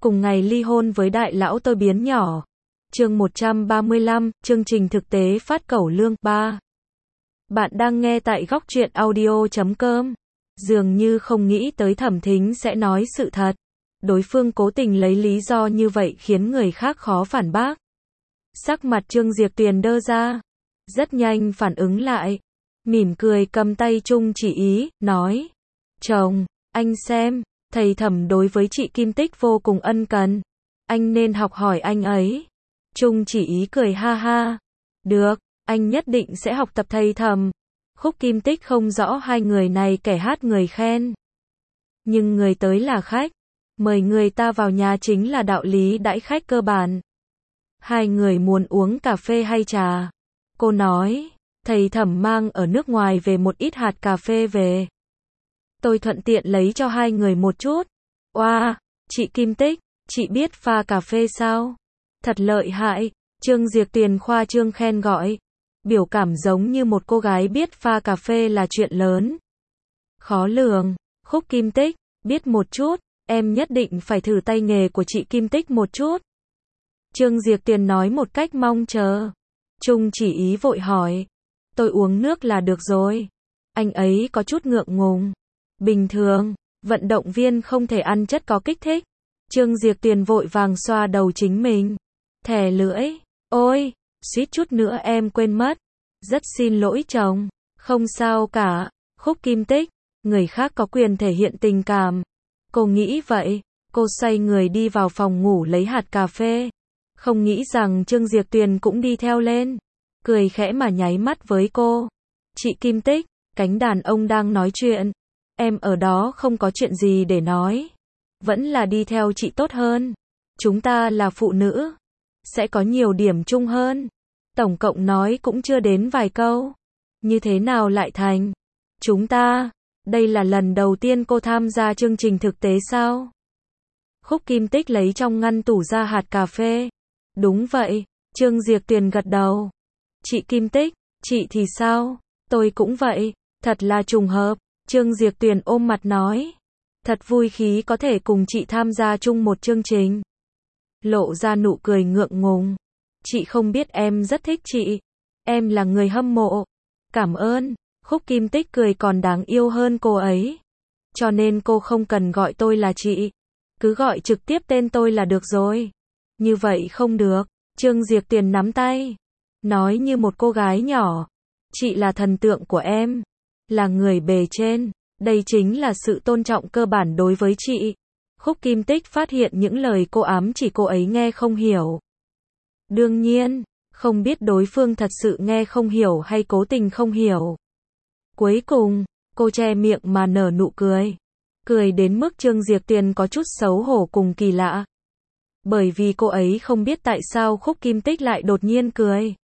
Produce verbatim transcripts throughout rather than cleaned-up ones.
cùng ngày ly hôn với đại lão tôi biến nhỏ. Chương một trăm ba mươi lăm, chương trình thực tế phát cẩu lương ba. Bạn đang nghe tại góc truyện audio chấm com. Dường như không nghĩ tới Thẩm Thính sẽ nói sự thật. Đối phương cố tình lấy lý do như vậy khiến người khác khó phản bác. Sắc mặt Trương Diệp Tuyền đơ ra. Rất nhanh phản ứng lại. Mỉm cười cầm tay Trung Chỉ Ý, nói. Chồng, anh xem, thầy Thẩm đối với chị Kim Tích vô cùng ân cần. Anh nên học hỏi anh ấy. Trung Chỉ Ý cười ha ha. Được, anh nhất định sẽ học tập thầy Thẩm. Khúc Kim Tích không rõ hai người này kẻ hát người khen. Nhưng người tới là khách. Mời người ta vào nhà chính là đạo lý đãi khách cơ bản. Hai người muốn uống cà phê hay trà? Cô nói, thầy Thẩm mang ở nước ngoài về một ít hạt cà phê về. Tôi thuận tiện lấy cho hai người một chút. Oa, wow, chị Kim Tích, chị biết pha cà phê sao? Thật lợi hại, Trương Diệp Tuyền khoa trương khen gọi. Biểu cảm giống như một cô gái biết pha cà phê là chuyện lớn. Khó lường, Khúc Kim Tích, biết một chút, em nhất định phải thử tay nghề của chị Kim Tích một chút. Trương Diệp Tuyền nói một cách mong chờ. Trung Chỉ Ý vội hỏi. Tôi uống nước là được rồi. Anh ấy có chút ngượng ngùng. Bình thường, vận động viên không thể ăn chất có kích thích. Trương Diệp Tuyền vội vàng xoa đầu chính mình. Thè lưỡi. Ôi, suýt chút nữa em quên mất. Rất xin lỗi chồng. Không sao cả. Khúc Kim Tích, người khác có quyền thể hiện tình cảm. Cô nghĩ vậy. Cô xoay người đi vào phòng ngủ lấy hạt cà phê. Không nghĩ rằng Trương Diệp Tuyền cũng đi theo lên. Cười khẽ mà nháy mắt với cô. Chị Kim Tích, cánh đàn ông đang nói chuyện. Em ở đó không có chuyện gì để nói. Vẫn là đi theo chị tốt hơn. Chúng ta là phụ nữ. Sẽ có nhiều điểm chung hơn. Tổng cộng nói cũng chưa đến vài câu. Như thế nào lại thành? Chúng ta, đây là lần đầu tiên cô tham gia chương trình thực tế sao? Khúc Kim Tích lấy trong ngăn tủ ra hạt cà phê. Đúng vậy, Trương Diệp Tuyền gật đầu. Chị Kim Tích, chị thì sao? Tôi cũng vậy, thật là trùng hợp. Trương Diệp Tuyền ôm mặt nói. Thật vui khí có thể cùng chị tham gia chung một chương trình. Lộ ra nụ cười ngượng ngùng. Chị không biết em rất thích chị. Em là người hâm mộ. Cảm ơn. Khúc Kim Tích cười còn đáng yêu hơn cô ấy. Cho nên cô không cần gọi tôi là chị. Cứ gọi trực tiếp tên tôi là được rồi. Như vậy không được. Trương Diệp Tuyền nắm tay. Nói như một cô gái nhỏ. Chị là thần tượng của em. Là người bề trên. Đây chính là sự tôn trọng cơ bản đối với chị. Khúc Kim Tích phát hiện những lời cô ám chỉ cô ấy nghe không hiểu. Đương nhiên, không biết đối phương thật sự nghe không hiểu hay cố tình không hiểu. Cuối cùng, cô che miệng mà nở nụ cười. Cười đến mức Trương Diệp Tuyền có chút xấu hổ cùng kỳ lạ. Bởi vì cô ấy không biết tại sao Khúc Kim Tích lại đột nhiên cười.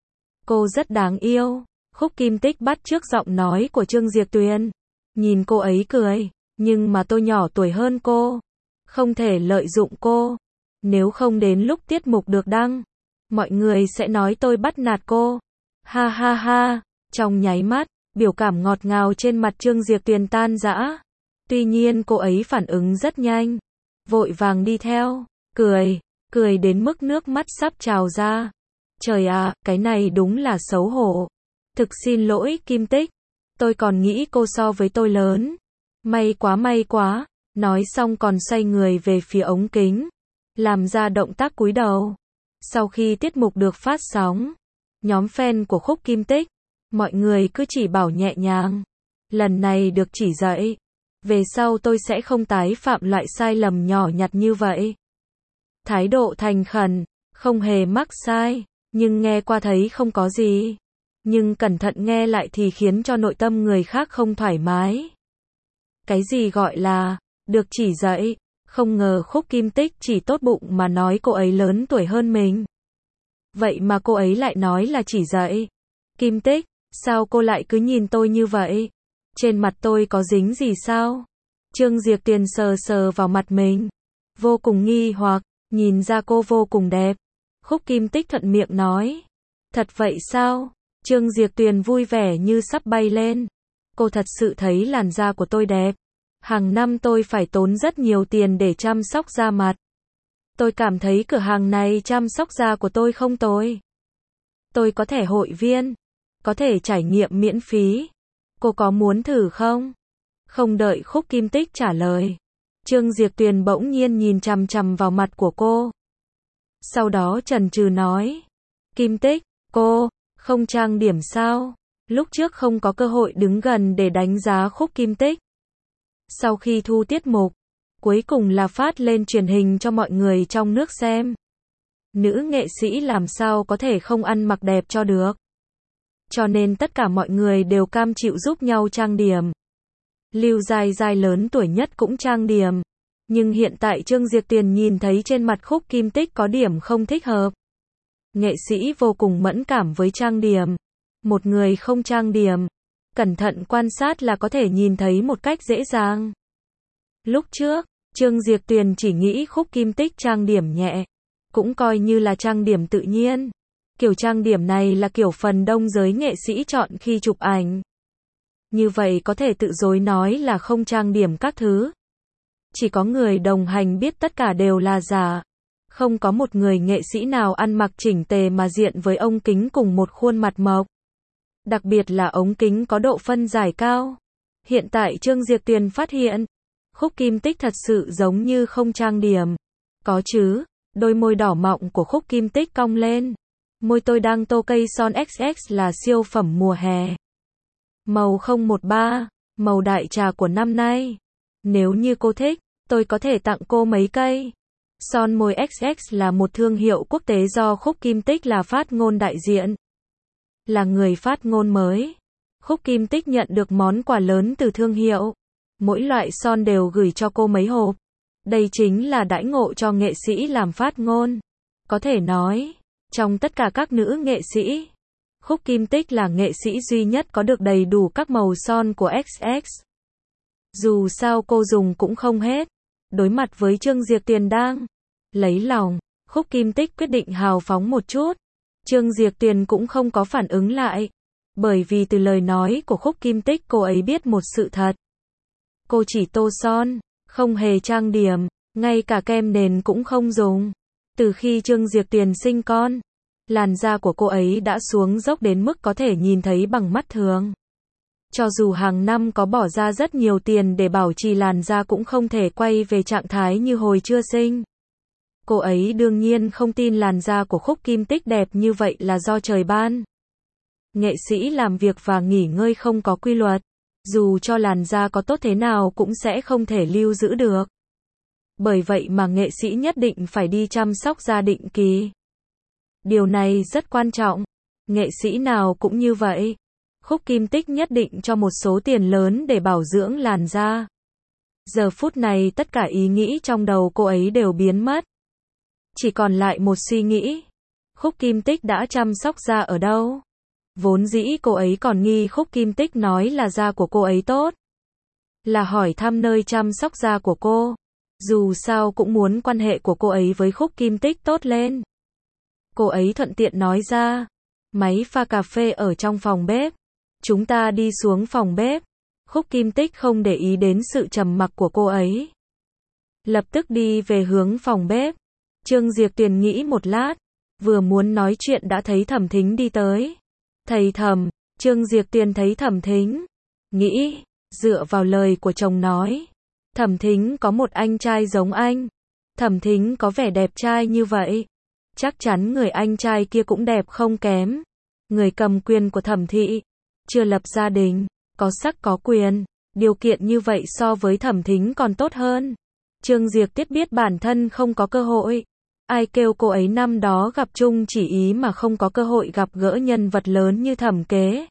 Cô rất đáng yêu. Khúc Kim Tích bắt chước giọng nói của Trương Diệp Tuyền. Nhìn cô ấy cười, nhưng mà tôi nhỏ tuổi hơn cô. Không thể lợi dụng cô. Nếu không đến lúc tiết mục được đăng, mọi người sẽ nói tôi bắt nạt cô. Ha ha ha, trong nháy mắt, biểu cảm ngọt ngào trên mặt Trương Diệp Tuyền tan rã. Tuy nhiên cô ấy phản ứng rất nhanh. Vội vàng đi theo, cười, cười đến mức nước mắt sắp trào ra. Trời ạ, cái này đúng là xấu hổ. Thực xin lỗi Kim Tích. Tôi còn nghĩ cô so với tôi lớn. May quá may quá. Nói xong còn xoay người về phía ống kính. Làm ra động tác cúi đầu. Sau khi tiết mục được phát sóng, nhóm fan của Khúc Kim Tích, mọi người cứ chỉ bảo nhẹ nhàng. Lần này được chỉ dạy. Về sau tôi sẽ không tái phạm loại sai lầm nhỏ nhặt như vậy. Thái độ thành khẩn, không hề mắc sai. Nhưng nghe qua thấy không có gì. Nhưng cẩn thận nghe lại thì khiến cho nội tâm người khác không thoải mái. Cái gì gọi là được chỉ dạy? Không ngờ Khúc Kim Tích chỉ tốt bụng mà nói cô ấy lớn tuổi hơn mình. Vậy mà cô ấy lại nói là chỉ dạy. Kim Tích, sao cô lại cứ nhìn tôi như vậy? Trên mặt tôi có dính gì sao? Trương Diệp Tuyền sờ sờ vào mặt mình. Vô cùng nghi hoặc, nhìn ra cô vô cùng đẹp. Khúc Kim Tích thuận miệng nói. Thật vậy sao? Trương Diệp Tuyền vui vẻ như sắp bay lên. Cô thật sự thấy làn da của tôi đẹp. Hàng năm tôi phải tốn rất nhiều tiền để chăm sóc da mặt. Tôi cảm thấy cửa hàng này chăm sóc da của tôi không tồi. Tôi có thẻ hội viên, có thể trải nghiệm miễn phí. Cô có muốn thử không? Không đợi Khúc Kim Tích trả lời, Trương Diệp Tuyền bỗng nhiên nhìn chằm chằm vào mặt của cô. Sau đó chần chừ nói, Kim Tích, cô, không trang điểm sao? Lúc trước không có cơ hội đứng gần để đánh giá Khúc Kim Tích. Sau khi thu tiết mục, cuối cùng là phát lên truyền hình cho mọi người trong nước xem. Nữ nghệ sĩ làm sao có thể không ăn mặc đẹp cho được. Cho nên tất cả mọi người đều cam chịu giúp nhau trang điểm. Lưu Giai Giai lớn tuổi nhất cũng trang điểm. Nhưng hiện tại Trương Diệp Tuyền nhìn thấy trên mặt Khúc Kim Tích có điểm không thích hợp. Nghệ sĩ vô cùng mẫn cảm với trang điểm. Một người không trang điểm, cẩn thận quan sát là có thể nhìn thấy một cách dễ dàng. Lúc trước, Trương Diệp Tuyền chỉ nghĩ Khúc Kim Tích trang điểm nhẹ, cũng coi như là trang điểm tự nhiên. Kiểu trang điểm này là kiểu phần đông giới nghệ sĩ chọn khi chụp ảnh. Như vậy có thể tự dối nói là không trang điểm các thứ. Chỉ có người đồng hành biết tất cả đều là giả. Không có một người nghệ sĩ nào ăn mặc chỉnh tề mà diện với ống kính cùng một khuôn mặt mộc. Đặc biệt là ống kính có độ phân giải cao. Hiện tại Trương Diệp Tuyền phát hiện, Khúc Kim Tích thật sự giống như không trang điểm. Có chứ, đôi môi đỏ mọng của Khúc Kim Tích cong lên. Môi tôi đang tô cây son ích ích là siêu phẩm mùa hè. Màu không một ba, màu đại trà của năm nay. Nếu như cô thích, tôi có thể tặng cô mấy cây. Son môi ích ích là một thương hiệu quốc tế do Khúc Kim Tích là phát ngôn đại diện. Là người phát ngôn mới, Khúc Kim Tích nhận được món quà lớn từ thương hiệu. Mỗi loại son đều gửi cho cô mấy hộp. Đây chính là đãi ngộ cho nghệ sĩ làm phát ngôn. Có thể nói, trong tất cả các nữ nghệ sĩ, Khúc Kim Tích là nghệ sĩ duy nhất có được đầy đủ các màu son của ích ích. Dù sao cô dùng cũng không hết. Đối mặt với Trương Diệp Tuyền đang lấy lòng, Khúc Kim Tích quyết định hào phóng một chút. Trương Diệp Tuyền cũng không có phản ứng lại. Bởi vì từ lời nói của Khúc Kim Tích cô ấy biết một sự thật. Cô chỉ tô son, không hề trang điểm, ngay cả kem nền cũng không dùng. Từ khi Trương Diệp Tuyền sinh con, làn da của cô ấy đã xuống dốc đến mức có thể nhìn thấy bằng mắt thường. Cho dù hàng năm có bỏ ra rất nhiều tiền để bảo trì làn da cũng không thể quay về trạng thái như hồi chưa sinh. Cô ấy đương nhiên không tin làn da của Khúc Kim Tích đẹp như vậy là do trời ban. Nghệ sĩ làm việc và nghỉ ngơi không có quy luật, dù cho làn da có tốt thế nào cũng sẽ không thể lưu giữ được. Bởi vậy mà nghệ sĩ nhất định phải đi chăm sóc da định kỳ. Điều này rất quan trọng. Nghệ sĩ nào cũng như vậy. Khúc Kim Tích nhất định cho một số tiền lớn để bảo dưỡng làn da. Giờ phút này tất cả ý nghĩ trong đầu cô ấy đều biến mất. Chỉ còn lại một suy nghĩ. Khúc Kim Tích đã chăm sóc da ở đâu? Vốn dĩ cô ấy còn nghi Khúc Kim Tích nói là da của cô ấy tốt. Là hỏi thăm nơi chăm sóc da của cô. Dù sao cũng muốn quan hệ của cô ấy với Khúc Kim Tích tốt lên. Cô ấy thuận tiện nói ra. Máy pha cà phê ở trong phòng bếp. Chúng ta đi xuống phòng bếp. Khúc Kim Tích không để ý đến sự trầm mặc của cô ấy. Lập tức đi về hướng phòng bếp. Trương Diệp Tuyền nghĩ một lát. Vừa muốn nói chuyện đã thấy Thẩm Thính đi tới. Thầy Thẩm, Trương Diệp Tuyền thấy Thẩm Thính. Nghĩ, dựa vào lời của chồng nói. Thẩm Thính có một anh trai giống anh. Thẩm Thính có vẻ đẹp trai như vậy. Chắc chắn người anh trai kia cũng đẹp không kém. Người cầm quyền của Thẩm thị. Chưa lập gia đình, có sắc có quyền. Điều kiện như vậy so với Thẩm Thính còn tốt hơn. Trương Diệp Tiết biết bản thân không có cơ hội. Ai kêu cô ấy năm đó gặp chung chỉ ý mà không có cơ hội gặp gỡ nhân vật lớn như Thẩm Kế.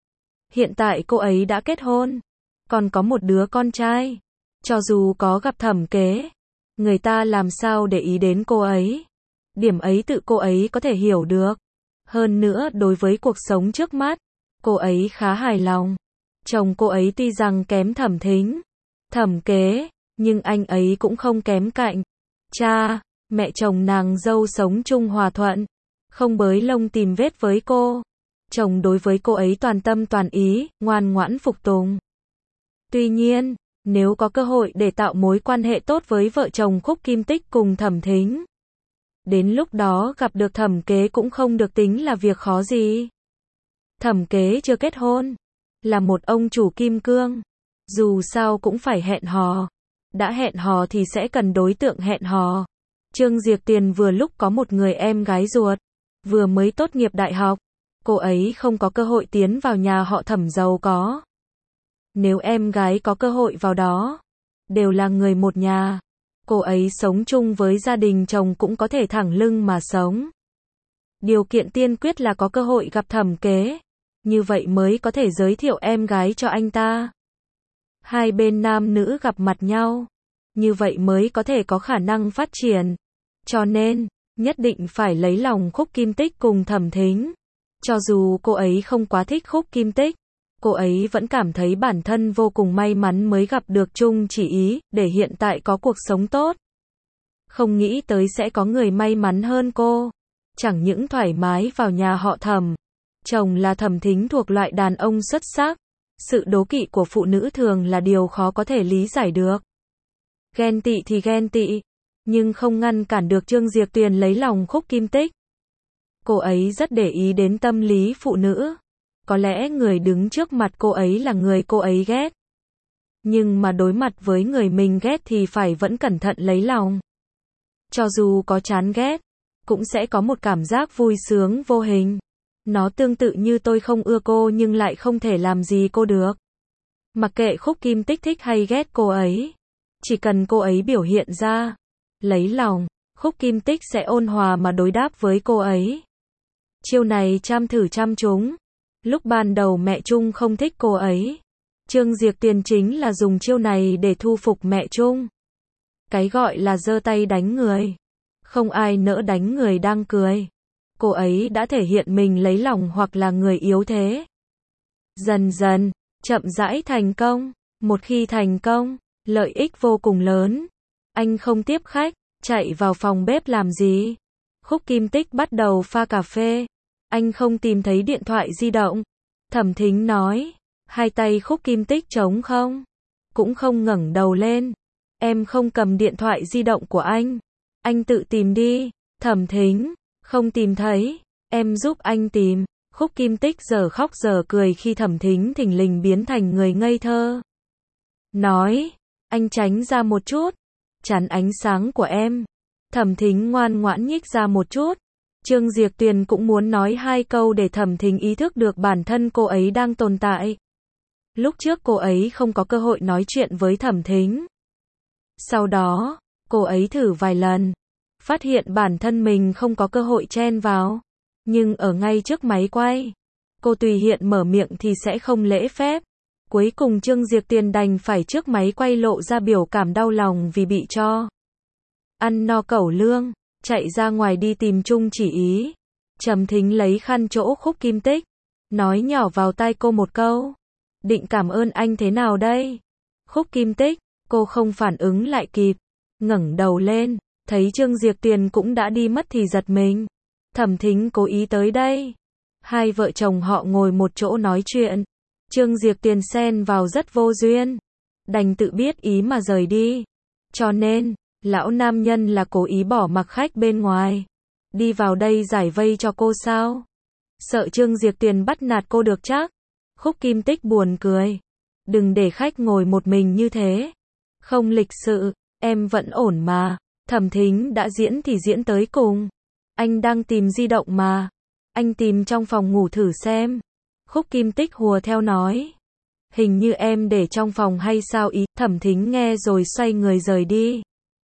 Hiện tại cô ấy đã kết hôn. Còn có một đứa con trai. Cho dù có gặp Thẩm Kế, người ta làm sao để ý đến cô ấy. Điểm ấy tự cô ấy có thể hiểu được. Hơn nữa đối với cuộc sống trước mắt, cô ấy khá hài lòng. Chồng cô ấy tuy rằng kém Thẩm Thính, Thẩm Kế, nhưng anh ấy cũng không kém cạnh. Cha, mẹ chồng nàng dâu sống chung hòa thuận, không bới lông tìm vết với cô. Chồng đối với cô ấy toàn tâm toàn ý, ngoan ngoãn phục tùng. Tuy nhiên, nếu có cơ hội để tạo mối quan hệ tốt với vợ chồng Khúc Kim Tích cùng Thẩm Thính, Đến lúc đó gặp được Thẩm Kế cũng không được tính là việc khó gì. Thẩm Kế chưa kết hôn, là một ông chủ kim cương, dù sao cũng phải hẹn hò. Đã hẹn hò thì sẽ cần đối tượng hẹn hò. Trương Diệp Tuyền vừa lúc có một người em gái ruột, vừa mới tốt nghiệp đại học. Cô ấy không có cơ hội tiến vào nhà họ Thẩm giàu có. Nếu em gái có cơ hội vào đó, đều là người một nhà. Cô ấy sống chung với gia đình chồng cũng có thể thẳng lưng mà sống. Điều kiện tiên quyết là có cơ hội gặp Thẩm Kế, như vậy mới có thể giới thiệu em gái cho anh ta. Hai bên nam nữ gặp mặt nhau, như vậy mới có thể có khả năng phát triển. Cho nên, nhất định phải lấy lòng Khúc Kim Tích cùng Thẩm Thính. Cho dù cô ấy không quá thích Khúc Kim Tích, cô ấy vẫn cảm thấy bản thân vô cùng may mắn mới gặp được Chung Chỉ Ý, để hiện tại có cuộc sống tốt. Không nghĩ tới sẽ có người may mắn hơn cô. Chẳng những thoải mái vào nhà họ Thẩm, chồng là Thẩm Thính thuộc loại đàn ông xuất sắc. Sự đố kỵ của phụ nữ thường là điều khó có thể lý giải được. Ghen tị thì ghen tị, nhưng không ngăn cản được Trương Diệp Tuyền lấy lòng Khúc Kim Tích. Cô ấy rất để ý đến tâm lý phụ nữ. Có lẽ người đứng trước mặt cô ấy là người cô ấy ghét. Nhưng mà đối mặt với người mình ghét thì phải vẫn cẩn thận lấy lòng. Cho dù có chán ghét, cũng sẽ có một cảm giác vui sướng vô hình. Nó tương tự như tôi không ưa cô nhưng lại không thể làm gì cô được. Mặc kệ Khúc Kim Tích thích hay ghét cô ấy, chỉ cần cô ấy biểu hiện ra lấy lòng, Khúc Kim Tích sẽ ôn hòa mà đối đáp với cô ấy. Chiêu này chăm thử chăm trúng. Lúc ban đầu mẹ Chung không thích cô ấy, Trương Diệp Tuyền chính là dùng chiêu này để thu phục mẹ Chung. Cái gọi là giơ tay đánh người, không ai nỡ đánh người đang cười. Cô ấy đã thể hiện mình lấy lòng hoặc là người yếu thế. Dần dần, chậm rãi thành công. Một khi thành công, lợi ích vô cùng lớn. Anh không tiếp khách, chạy vào phòng bếp làm gì? Khúc Kim Tích bắt đầu pha cà phê. Anh không tìm thấy điện thoại di động. Thẩm Thính nói. Hai tay Khúc Kim Tích trống không? Cũng không ngẩng đầu lên. Em không cầm điện thoại di động của anh. Anh tự tìm đi. Thẩm Thính. Không tìm thấy. Em giúp anh tìm. Khúc Kim Tích giờ khóc giờ cười khi Thẩm Thính thình lình biến thành người ngây thơ. Nói. Anh tránh ra một chút. Chắn ánh sáng của em. Thẩm Thính ngoan ngoãn nhích ra một chút. Trương Diệp Tuyền cũng muốn nói hai câu để Thẩm Thính ý thức được bản thân cô ấy đang tồn tại. Lúc trước cô ấy không có cơ hội nói chuyện với Thẩm Thính. Sau đó, cô ấy thử vài lần, phát hiện bản thân mình không có cơ hội chen vào. Nhưng ở ngay trước máy quay, cô tùy hiện mở miệng thì sẽ không lễ phép. Cuối cùng Trương Diệp Tuyền đành phải trước máy quay lộ ra biểu cảm đau lòng vì bị cho ăn no cẩu lương, chạy ra ngoài đi tìm Chung Chỉ Ý. Trầm Thính lấy khăn chỗ Khúc Kim Tích, nói nhỏ vào tai cô một câu. Định cảm ơn anh thế nào đây? Khúc Kim Tích, cô không phản ứng lại kịp, ngẩng đầu lên, thấy Trương Diệp Tuyền cũng đã đi mất thì giật mình. Thẩm Thính cố ý tới đây. Hai vợ chồng họ ngồi một chỗ nói chuyện. Trương Diệp Tuyền xen vào rất vô duyên, đành tự biết ý mà rời đi. Cho nên, lão nam nhân là cố ý bỏ mặc khách bên ngoài, đi vào đây giải vây cho cô sao? Sợ Trương Diệp Tuyền bắt nạt cô được chắc? Khúc Kim Tích buồn cười. Đừng để khách ngồi một mình như thế. Không lịch sự, em vẫn ổn mà. Thẩm Thính đã diễn thì diễn tới cùng. Anh đang tìm di động mà. Anh tìm trong phòng ngủ thử xem. Khúc Kim Tích hùa theo nói. Hình như em để trong phòng hay sao ý. Thẩm Thính nghe rồi xoay người rời đi.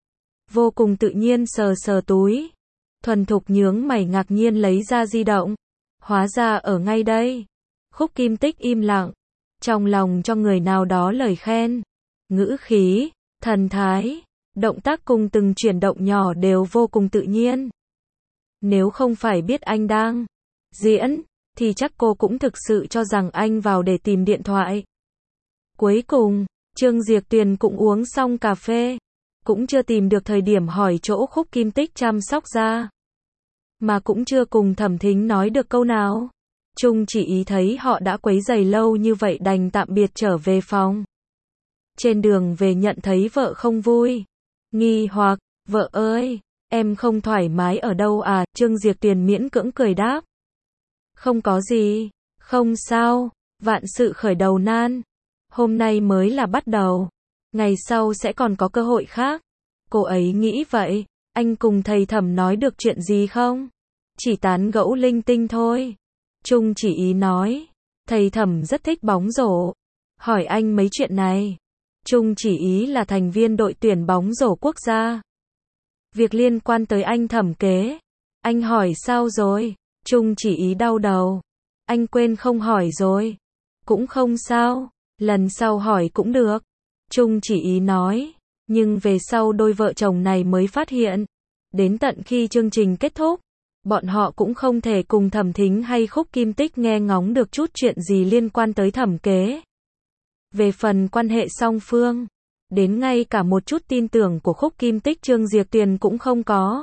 Vô cùng tự nhiên sờ sờ túi. Thuần thục nhướng mày ngạc nhiên lấy ra di động. Hóa ra ở ngay đây. Khúc Kim Tích im lặng. Trong lòng cho người nào đó lời khen. Ngữ khí, thần thái, động tác cùng từng chuyển động nhỏ đều vô cùng tự nhiên. Nếu không phải biết anh đang diễn, thì chắc cô cũng thực sự cho rằng anh vào để tìm điện thoại. Cuối cùng, Trương Diệp Tuyền cũng uống xong cà phê. Cũng chưa tìm được thời điểm hỏi chỗ Khúc Kim Tích chăm sóc da. Mà cũng chưa cùng Thẩm Thính nói được câu nào. Chung Chỉ Ý thấy họ đã quấy rầy lâu như vậy đành tạm biệt trở về phòng. Trên đường về nhận thấy vợ không vui. Nghi hoặc, vợ ơi, Em không thoải mái ở đâu à, Trương Diệp Tuyền miễn cưỡng cười đáp. Không có gì, không sao, vạn sự khởi đầu nan. Hôm nay mới là bắt đầu, ngày sau sẽ còn có cơ hội khác. Cô ấy nghĩ vậy. Anh cùng thầy Thẩm nói được chuyện gì không? Chỉ tán gẫu linh tinh thôi. Trung Chỉ Ý nói. Thầy Thẩm rất thích bóng rổ. Hỏi anh mấy chuyện này. Trung Chỉ Ý là thành viên đội tuyển bóng rổ quốc gia. Việc liên quan tới anh Thẩm kế. Anh hỏi sao rồi? Trung Chỉ Ý đau đầu. Anh quên không hỏi rồi. Cũng không sao, lần sau hỏi cũng được. Trung Chỉ Ý nói. Nhưng về sau đôi vợ chồng này mới phát hiện. Đến tận khi chương trình kết thúc, bọn họ cũng không thể cùng Thẩm Thính hay Khúc Kim Tích nghe ngóng được chút chuyện gì liên quan tới Thẩm kế. Về phần quan hệ song phương, đến ngay cả một chút tin tưởng của Khúc Kim Tích Trương Diệp Tuyền cũng không có.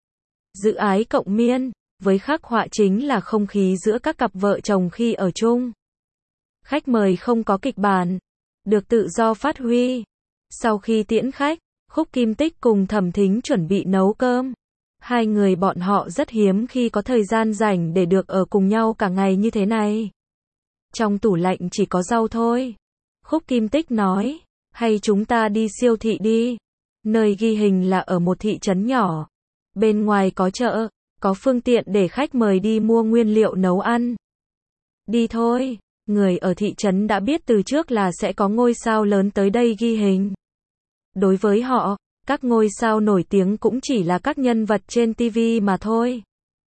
Dự ái cộng miên, với khắc họa chính là không khí giữa các cặp vợ chồng khi ở chung. Khách mời không có kịch bản, được tự do phát huy. Sau khi tiễn khách, Khúc Kim Tích cùng Thẩm Thính chuẩn bị nấu cơm. Hai người bọn họ rất hiếm khi có thời gian rảnh để được ở cùng nhau cả ngày như thế này. Trong tủ lạnh chỉ có rau thôi. Khúc Kim Tích nói, hay chúng ta đi siêu thị đi. Nơi ghi hình là ở một thị trấn nhỏ. Bên ngoài có chợ, có phương tiện để khách mời đi mua nguyên liệu nấu ăn. Đi thôi, người ở thị trấn đã biết từ trước là sẽ có ngôi sao lớn tới đây ghi hình. Đối với họ, các ngôi sao nổi tiếng cũng chỉ là các nhân vật trên ti vi mà thôi.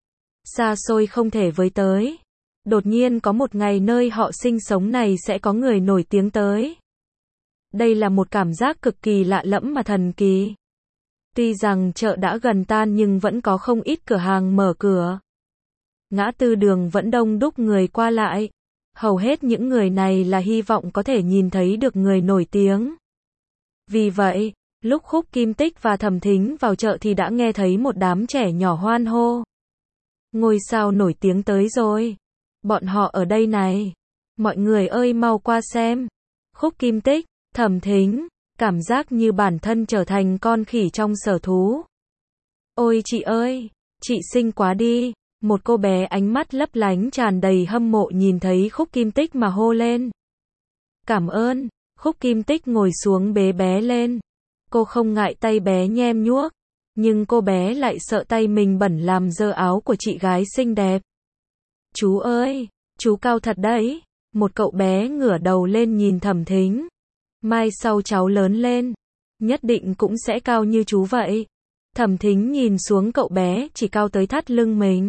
Xa xôi không thể với tới. Đột nhiên có một ngày nơi họ sinh sống này sẽ có người nổi tiếng tới. Đây là một cảm giác cực kỳ lạ lẫm mà thần kỳ. Tuy rằng chợ đã gần tan nhưng vẫn có không ít cửa hàng mở cửa. Ngã tư đường vẫn đông đúc người qua lại. Hầu hết những người này là hy vọng có thể nhìn thấy được người nổi tiếng. Vì vậy, lúc Khúc Kim Tích và Thẩm Thính vào chợ thì đã nghe thấy một đám trẻ nhỏ hoan hô. Ngôi sao nổi tiếng tới rồi. Bọn họ ở đây này. Mọi người ơi mau qua xem. Khúc Kim Tích, Thẩm Thính, cảm giác như bản thân trở thành con khỉ trong sở thú. Ôi chị ơi, chị xinh quá đi. Một cô bé ánh mắt lấp lánh tràn đầy hâm mộ nhìn thấy Khúc Kim Tích mà hô lên. Cảm ơn. Khúc Kim Tích ngồi xuống bế bé lên. Cô không ngại tay bé nhem nhuốc, nhưng cô bé lại sợ tay mình bẩn làm dơ áo của chị gái xinh đẹp. Chú ơi, chú cao thật đấy. Một cậu bé ngửa đầu lên nhìn Thẩm Thính. Mai sau cháu lớn lên, nhất định cũng sẽ cao như chú vậy. Thẩm Thính nhìn xuống cậu bé chỉ cao tới thắt lưng mình.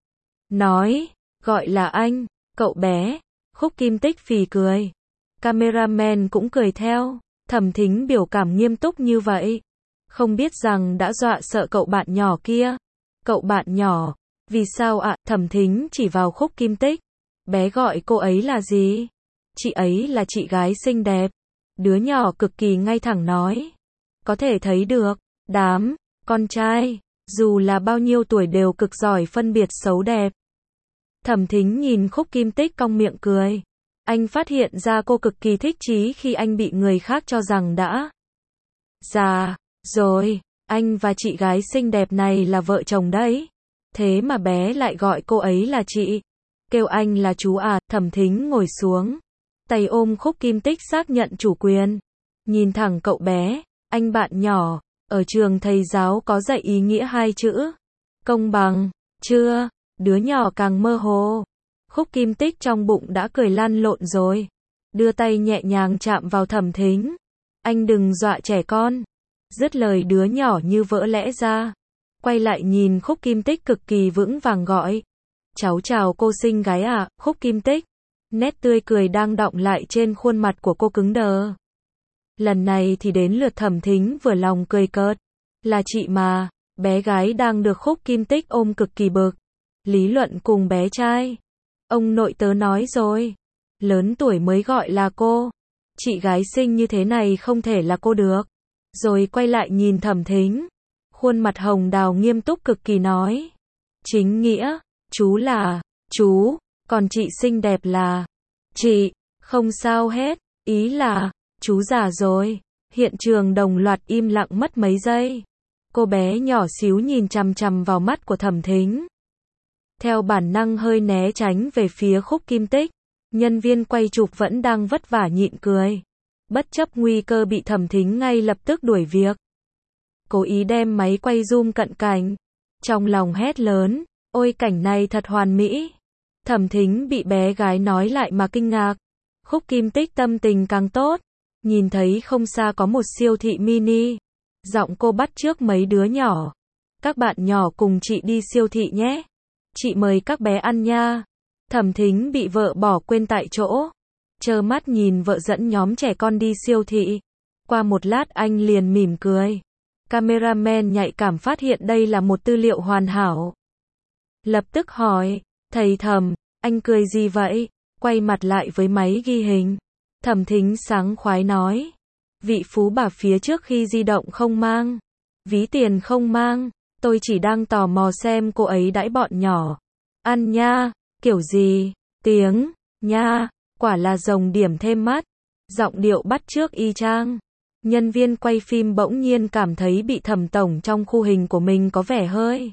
Nói, gọi là anh, cậu bé. Khúc Kim Tích phì cười. Cameraman cũng cười theo. Thẩm Thính biểu cảm nghiêm túc như vậy. Không biết rằng đã dọa sợ cậu bạn nhỏ kia. Cậu bạn nhỏ, vì sao ạ? À? Thẩm Thính chỉ vào Khúc Kim Tích. Bé gọi cô ấy là gì? Chị ấy là chị gái xinh đẹp. Đứa nhỏ cực kỳ ngay thẳng nói. Có thể thấy được, đám con trai, dù là bao nhiêu tuổi đều cực giỏi phân biệt xấu đẹp. Thẩm Thính nhìn Khúc Kim Tích cong miệng cười. Anh phát hiện ra cô cực kỳ thích chí khi anh bị người khác cho rằng đã già rồi. Anh và chị gái xinh đẹp này là vợ chồng đấy. Thế mà bé lại gọi cô ấy là chị. Kêu anh là chú à. Thẩm Thính ngồi xuống, tay ôm Khúc Kim Tích xác nhận chủ quyền. Nhìn thẳng cậu bé. Anh bạn nhỏ, ở trường thầy giáo có dạy ý nghĩa hai chữ công bằng chưa? Đứa nhỏ càng mơ hồ. Khúc Kim Tích trong bụng đã cười lăn lộn rồi. Đưa tay nhẹ nhàng chạm vào Thẩm Thính. Anh đừng dọa trẻ con. Dứt lời đứa nhỏ như vỡ lẽ ra. Quay lại nhìn Khúc Kim Tích cực kỳ vững vàng gọi. Cháu chào cô xinh gái ạ. À. Khúc Kim Tích. Nét tươi cười đang đọng lại trên khuôn mặt của cô cứng đờ. Lần này thì đến lượt Thẩm Thính vừa lòng cười cợt. Là chị mà. Bé gái đang được Khúc Kim Tích ôm cực kỳ bực. Lý luận cùng bé trai. Ông nội tớ nói rồi. Lớn tuổi mới gọi là cô. Chị gái xinh như thế này không thể là cô được. Rồi quay lại nhìn Thẩm Thính. Khuôn mặt hồng đào nghiêm túc cực kỳ nói. Chính nghĩa, chú là chú, còn chị xinh đẹp là chị. Không sao hết, ý là chú già rồi. Hiện trường đồng loạt im lặng mất mấy giây. Cô bé nhỏ xíu nhìn chằm chằm vào mắt của Thẩm Thính. Theo bản năng hơi né tránh về phía Khúc Kim Tích. Nhân viên quay chụp vẫn đang vất vả nhịn cười. Bất chấp nguy cơ bị Thẩm Thính ngay lập tức đuổi việc. Cố ý đem máy quay zoom cận cảnh. Trong lòng hét lớn, ôi cảnh này thật hoàn mỹ. Thẩm Thính bị bé gái nói lại mà kinh ngạc. Khúc Kim Tích tâm tình càng tốt. Nhìn thấy không xa có một siêu thị mini. Giọng cô bắt chước mấy đứa nhỏ. Các bạn nhỏ cùng chị đi siêu thị nhé. Chị mời các bé ăn nha. Thẩm Thính bị vợ bỏ quên tại chỗ. Trơ mắt nhìn vợ dẫn nhóm trẻ con đi siêu thị. Qua một lát anh liền mỉm cười. Cameraman nhạy cảm phát hiện đây là một tư liệu hoàn hảo. Lập tức hỏi, thầy Thẩm, anh cười gì vậy? Quay mặt lại với máy ghi hình. Thẩm Thính sáng khoái nói. Vị phú bà phía trước khi di động không mang. Ví tiền không mang. Tôi chỉ đang tò mò xem cô ấy đãi bọn nhỏ. Ăn nha, kiểu gì? Tiếng, nha, quả là rồng điểm thêm mắt. Giọng điệu bắt chước y chang. Nhân viên quay phim bỗng nhiên cảm thấy bị Thẩm tổng trong khu hình của mình có vẻ hơi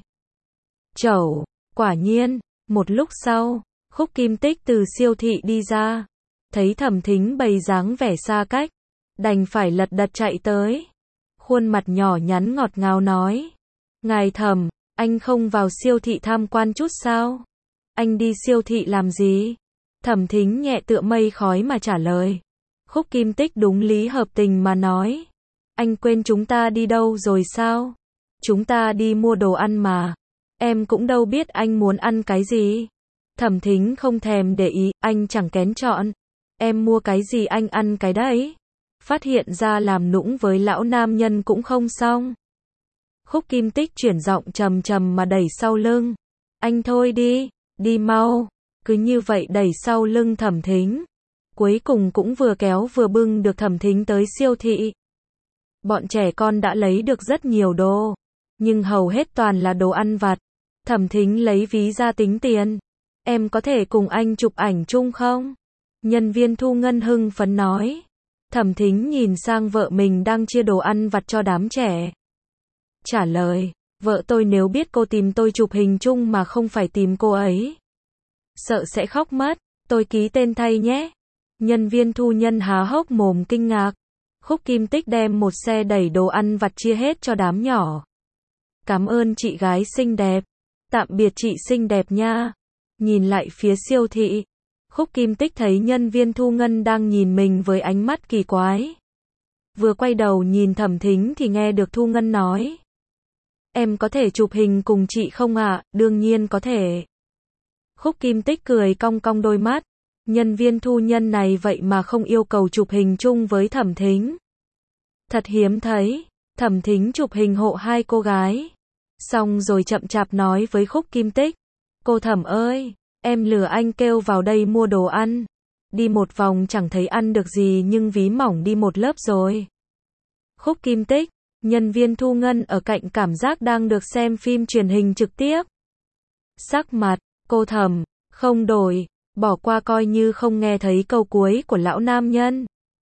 chẩu. Quả nhiên, một lúc sau, Khúc Kim Tích từ siêu thị đi ra. Thấy Thẩm Thính bày dáng vẻ xa cách. Đành phải lật đật chạy tới. Khuôn mặt nhỏ nhắn ngọt ngào nói. Ngài Thẩm, anh không vào siêu thị tham quan chút sao? Anh đi siêu thị làm gì? Thẩm Thính nhẹ tựa mây khói mà trả lời. Khúc Kim Tích đúng lý hợp tình mà nói. Anh quên chúng ta đi đâu rồi sao? Chúng ta đi mua đồ ăn mà. Em cũng đâu biết anh muốn ăn cái gì. Thẩm Thính không thèm để ý, anh chẳng kén chọn. Em mua cái gì anh ăn cái đấy. Phát hiện ra làm nũng với lão nam nhân cũng không xong. Khúc Kim Tích chuyển giọng trầm trầm mà đẩy sau lưng. Anh thôi đi, đi mau. Cứ như vậy đẩy sau lưng Thẩm Thính. Cuối cùng cũng vừa kéo vừa bưng được Thẩm Thính tới siêu thị. Bọn trẻ con đã lấy được rất nhiều đồ. Nhưng hầu hết toàn là đồ ăn vặt. Thẩm Thính lấy ví ra tính tiền. Em có thể cùng anh chụp ảnh chung không? Nhân viên thu ngân hưng phấn nói. Thẩm Thính nhìn sang vợ mình đang chia đồ ăn vặt cho đám trẻ. Trả lời, vợ tôi nếu biết cô tìm tôi chụp hình chung mà không phải tìm cô ấy. Sợ sẽ khóc mất, tôi ký tên thay nhé. Nhân viên thu nhân há hốc mồm kinh ngạc. Khúc Kim Tích đem một xe đẩy đồ ăn vặt chia hết cho đám nhỏ. Cảm ơn chị gái xinh đẹp. Tạm biệt chị xinh đẹp nha. Nhìn lại phía siêu thị. Khúc Kim Tích thấy nhân viên thu ngân đang nhìn mình với ánh mắt kỳ quái. Vừa quay đầu nhìn Thẩm Thính thì nghe được thu ngân nói. Em có thể chụp hình cùng chị không ạ? À? Đương nhiên có thể. Khúc Kim Tích cười cong cong đôi mắt. Nhân viên thu nhân này vậy mà không yêu cầu chụp hình chung với Thẩm Thính. Thật hiếm thấy. Thẩm Thính chụp hình hộ hai cô gái. Xong rồi chậm chạp nói với Khúc Kim Tích. Cô Thẩm ơi, em lừa anh kêu vào đây mua đồ ăn. Đi một vòng chẳng thấy ăn được gì nhưng ví mỏng đi một lớp rồi. Khúc Kim Tích, nhân viên thu ngân ở cạnh cảm giác đang được xem phim truyền hình trực tiếp. Sắc mặt, cô Thẩm, không đổi, bỏ qua coi như không nghe thấy câu cuối của lão nam nhân.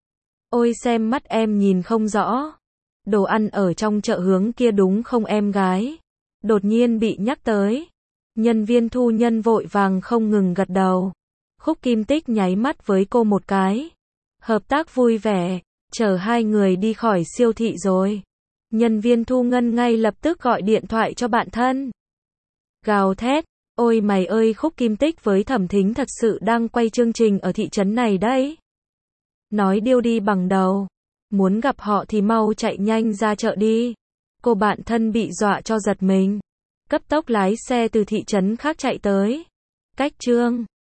Ôi xem mắt em nhìn không rõ. Đồ ăn ở trong chợ hướng kia đúng không em gái? Đột nhiên bị nhắc tới. Nhân viên thu nhân vội vàng không ngừng gật đầu. Khúc Kim Tích nháy mắt với cô một cái. Hợp tác vui vẻ, chờ hai người đi khỏi siêu thị rồi. Nhân viên thu ngân ngay lập tức gọi điện thoại cho bạn thân. Gào thét, ôi mày ơi Khúc Kim Tích với Thẩm Thính thật sự đang quay chương trình ở thị trấn này đấy. Nói điêu đi bằng đầu. Muốn gặp họ thì mau chạy nhanh ra chợ đi. Cô bạn thân bị dọa cho giật mình. Cấp tốc lái xe từ thị trấn khác chạy tới. Cách chương